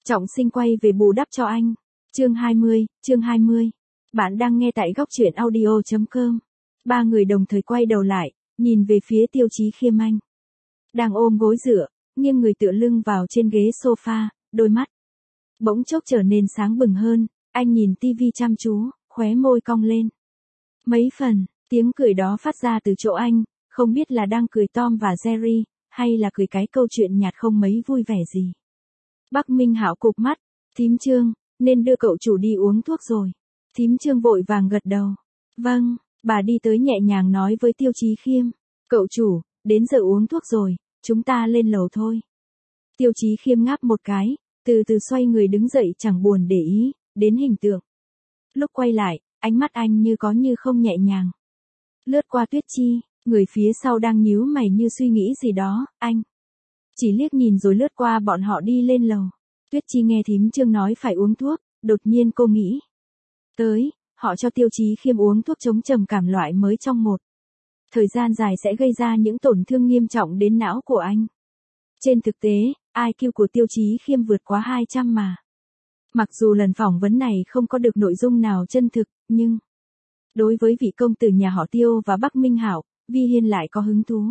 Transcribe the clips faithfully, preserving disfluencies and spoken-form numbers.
Trọng Sinh quay về bù đắp cho anh. Chương hai mươi, chương hai mươi. Bạn đang nghe tại góc truyện audio chấm com. Ba người đồng thời quay đầu lại, nhìn về phía Tiêu Chí Khiêm anh. Đang ôm gối dựa, nghiêng người tựa lưng vào trên ghế sofa, đôi mắt bỗng chốc trở nên sáng bừng hơn, anh nhìn tivi chăm chú, khóe môi cong lên. Mấy phần, tiếng cười đó phát ra từ chỗ anh, không biết là đang cười Tom và Jerry, hay là cười cái câu chuyện nhạt không mấy vui vẻ gì. Bắc Minh Hạo cụp mắt, thím Trương, nên đưa cậu chủ đi uống thuốc rồi. Thím Trương vội vàng gật đầu. Vâng, bà đi tới nhẹ nhàng nói với Tiêu Chí Khiêm. Cậu chủ, đến giờ uống thuốc rồi, chúng ta lên lầu thôi. Tiêu Chí Khiêm ngáp một cái, từ từ xoay người đứng dậy chẳng buồn để ý, đến hình tượng. Lúc quay lại, ánh mắt anh như có như không nhẹ nhàng. Lướt qua Tuyết Chi, người phía sau đang nhíu mày như suy nghĩ gì đó, anh chỉ liếc nhìn rồi lướt qua bọn họ đi lên lầu. Tuyết Chi nghe thím Trương nói phải uống thuốc, đột nhiên cô nghĩ tới, họ cho Tiêu Chí Khiêm uống thuốc chống trầm cảm loại mới trong một thời gian dài sẽ gây ra những tổn thương nghiêm trọng đến não của anh. Trên thực tế, i kiu của Tiêu Chí Khiêm vượt quá hai trăm mà. Mặc dù lần phỏng vấn này không có được nội dung nào chân thực, nhưng đối với vị công tử nhà họ Tiêu và Bắc Minh Hạo, Vi Hiên lại có hứng thú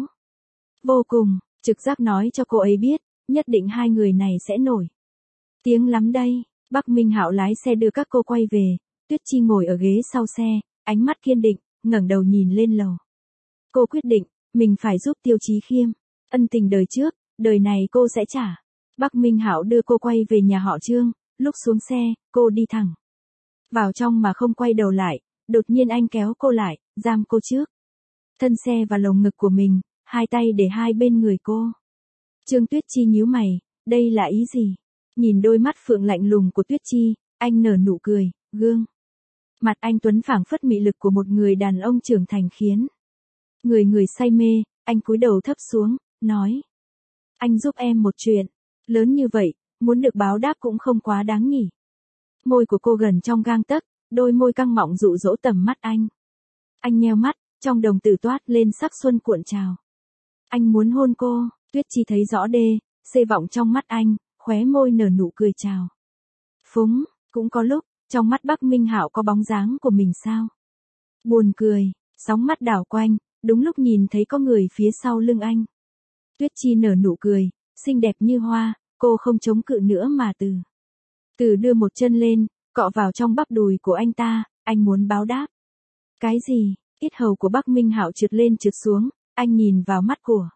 vô cùng, trực giác nói cho cô ấy biết, nhất định hai người này sẽ nổi tiếng lắm đây. Bắc Minh Hạo lái xe đưa các cô quay về, Tuyết Chi ngồi ở ghế sau xe, ánh mắt kiên định, ngẩng đầu nhìn lên lầu. Cô quyết định, mình phải giúp Tiêu Chí Khiêm. Ân tình đời trước, đời này cô sẽ trả. Bắc Minh Hạo đưa cô quay về nhà họ Trương, lúc xuống xe, cô đi thẳng vào trong mà không quay đầu lại, đột nhiên anh kéo cô lại, giam cô trước thân xe và lồng ngực của mình, hai tay để hai bên người cô. Trương Tuyết Chi nhíu mày, đây là ý gì? Nhìn đôi mắt phượng lạnh lùng của Tuyết Chi, anh nở nụ cười, gương mặt anh tuấn phảng phất mị lực của một người đàn ông trưởng thành khiến người người say mê. Anh cúi đầu thấp xuống, nói: Anh giúp em một chuyện lớn như vậy, muốn được báo đáp cũng không quá đáng nhỉ. Môi của cô gần trong gang tấc, đôi môi căng mọng dụ dỗ tầm mắt anh. Anh nheo mắt, trong đồng tử toát lên sắc xuân cuộn trào. Anh muốn hôn cô. Tuyết Chi thấy rõ đê, xê vọng trong mắt anh, khóe môi nở nụ cười chào phúng. Cũng có lúc, trong mắt Bắc Minh Hạo có bóng dáng của mình sao? Buồn cười, sóng mắt đảo quanh, đúng lúc nhìn thấy có người phía sau lưng anh. Tuyết Chi nở nụ cười, xinh đẹp như hoa, cô không chống cự nữa mà từ từ đưa một chân lên, cọ vào trong bắp đùi của anh ta. Anh muốn báo đáp. Cái gì? Yết hầu của Bắc Minh Hạo trượt lên trượt xuống, anh nhìn vào mắt của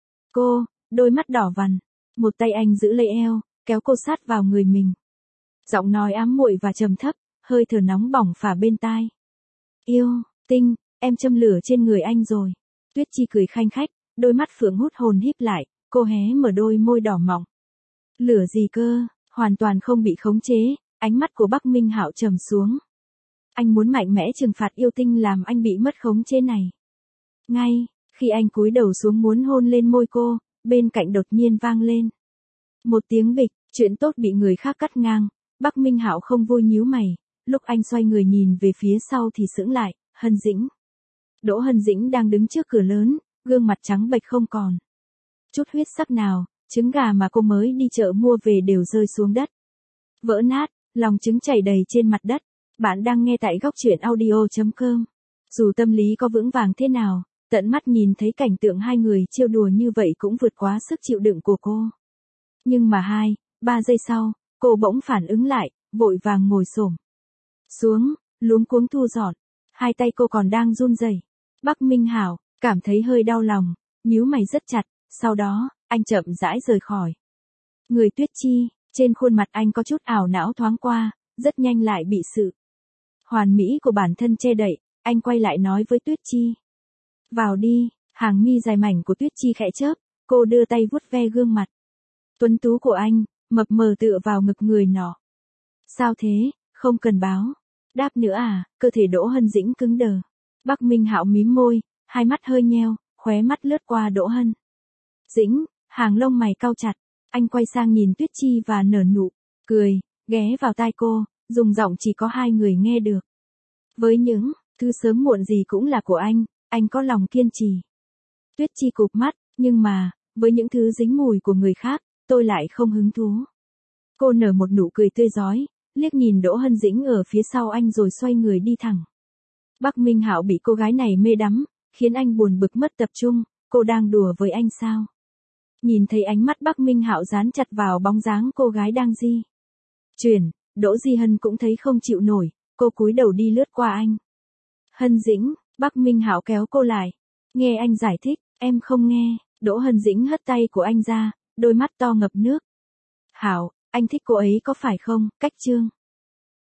cô, đôi mắt đỏ vằn. Một tay anh giữ lấy eo, kéo cô sát vào người mình. Giọng nói ám muội và trầm thấp, hơi thở nóng bỏng phả bên tai. Yêu, tinh, em châm lửa trên người anh rồi. Tuyết Chi cười khanh khách, đôi mắt phượng hút hồn híp lại, cô hé mở đôi môi đỏ mọng. Lửa gì cơ? Hoàn toàn không bị khống chế, ánh mắt của Bắc Minh Hạo trầm xuống. Anh muốn mạnh mẽ trừng phạt yêu tinh làm anh bị mất khống chế này. Ngay khi anh cúi đầu xuống muốn hôn lên môi cô, bên cạnh đột nhiên vang lên một tiếng bịch, chuyện tốt bị người khác cắt ngang. Bắc Minh Hạo không vui nhíu mày, lúc anh xoay người nhìn về phía sau thì sững lại. Hân Dĩnh, Đỗ Hân Dĩnh đang đứng trước cửa lớn, gương mặt trắng bệch không còn chút huyết sắc nào, trứng gà mà cô mới đi chợ mua về đều rơi xuống đất, vỡ nát, lòng trứng chảy đầy trên mặt đất. Bạn đang nghe tại góc truyện audio chấm com. Dù tâm lý có vững vàng thế nào, tận mắt nhìn thấy cảnh tượng hai người trêu đùa như vậy cũng vượt quá sức chịu đựng của cô. Nhưng mà hai, ba giây sau, cô bỗng phản ứng lại, vội vàng ngồi xổm xuống, luống cuống thu dọn. Hai tay cô còn đang run rẩy. Bắc Minh Hạo cảm thấy hơi đau lòng, nhíu mày rất chặt, sau đó, anh chậm rãi rời khỏi người Tuyết Chi. Trên khuôn mặt anh có chút ảo não thoáng qua, rất nhanh lại bị sự hoàn mỹ của bản thân che đậy. Anh quay lại nói với Tuyết Chi: Vào đi. Hàng mi dài mảnh của Tuyết Chi khẽ chớp, cô đưa tay vuốt ve gương mặt tuấn tú của anh, mập mờ tựa vào ngực người nọ. Sao thế, không cần báo đáp nữa à? Cơ thể Đỗ Hân Dĩnh cứng đờ. Bắc Minh Hạo mím môi, hai mắt hơi nheo, khóe mắt lướt qua Đỗ Hân Dĩnh, hàng lông mày cau chặt. Anh quay sang nhìn Tuyết Chi và nở nụ cười, ghé vào tai cô, dùng giọng chỉ có hai người nghe được. Với những thứ sớm muộn gì cũng là của anh, anh có lòng kiên trì. Tuyết Chi cụp mắt, nhưng mà, với những thứ dính mùi của người khác, tôi lại không hứng thú. Cô nở một nụ cười tươi rói, liếc nhìn Đỗ Hân Dĩnh ở phía sau anh rồi xoay người đi thẳng. Bắc Minh Hạo bị cô gái này mê đắm, khiến anh buồn bực mất tập trung, cô đang đùa với anh sao? Nhìn thấy ánh mắt Bắc Minh Hạo dán chặt vào bóng dáng cô gái đang di chuyển, Đỗ Di Hân cũng thấy không chịu nổi, cô cúi đầu đi lướt qua anh. Hân Dĩnh, Bắc Minh Hạo kéo cô lại. Nghe anh giải thích, em không nghe. Đỗ Hân Dĩnh hất tay của anh ra, đôi mắt to ngập nước. Hạo, anh thích cô ấy có phải không? Cách Trương.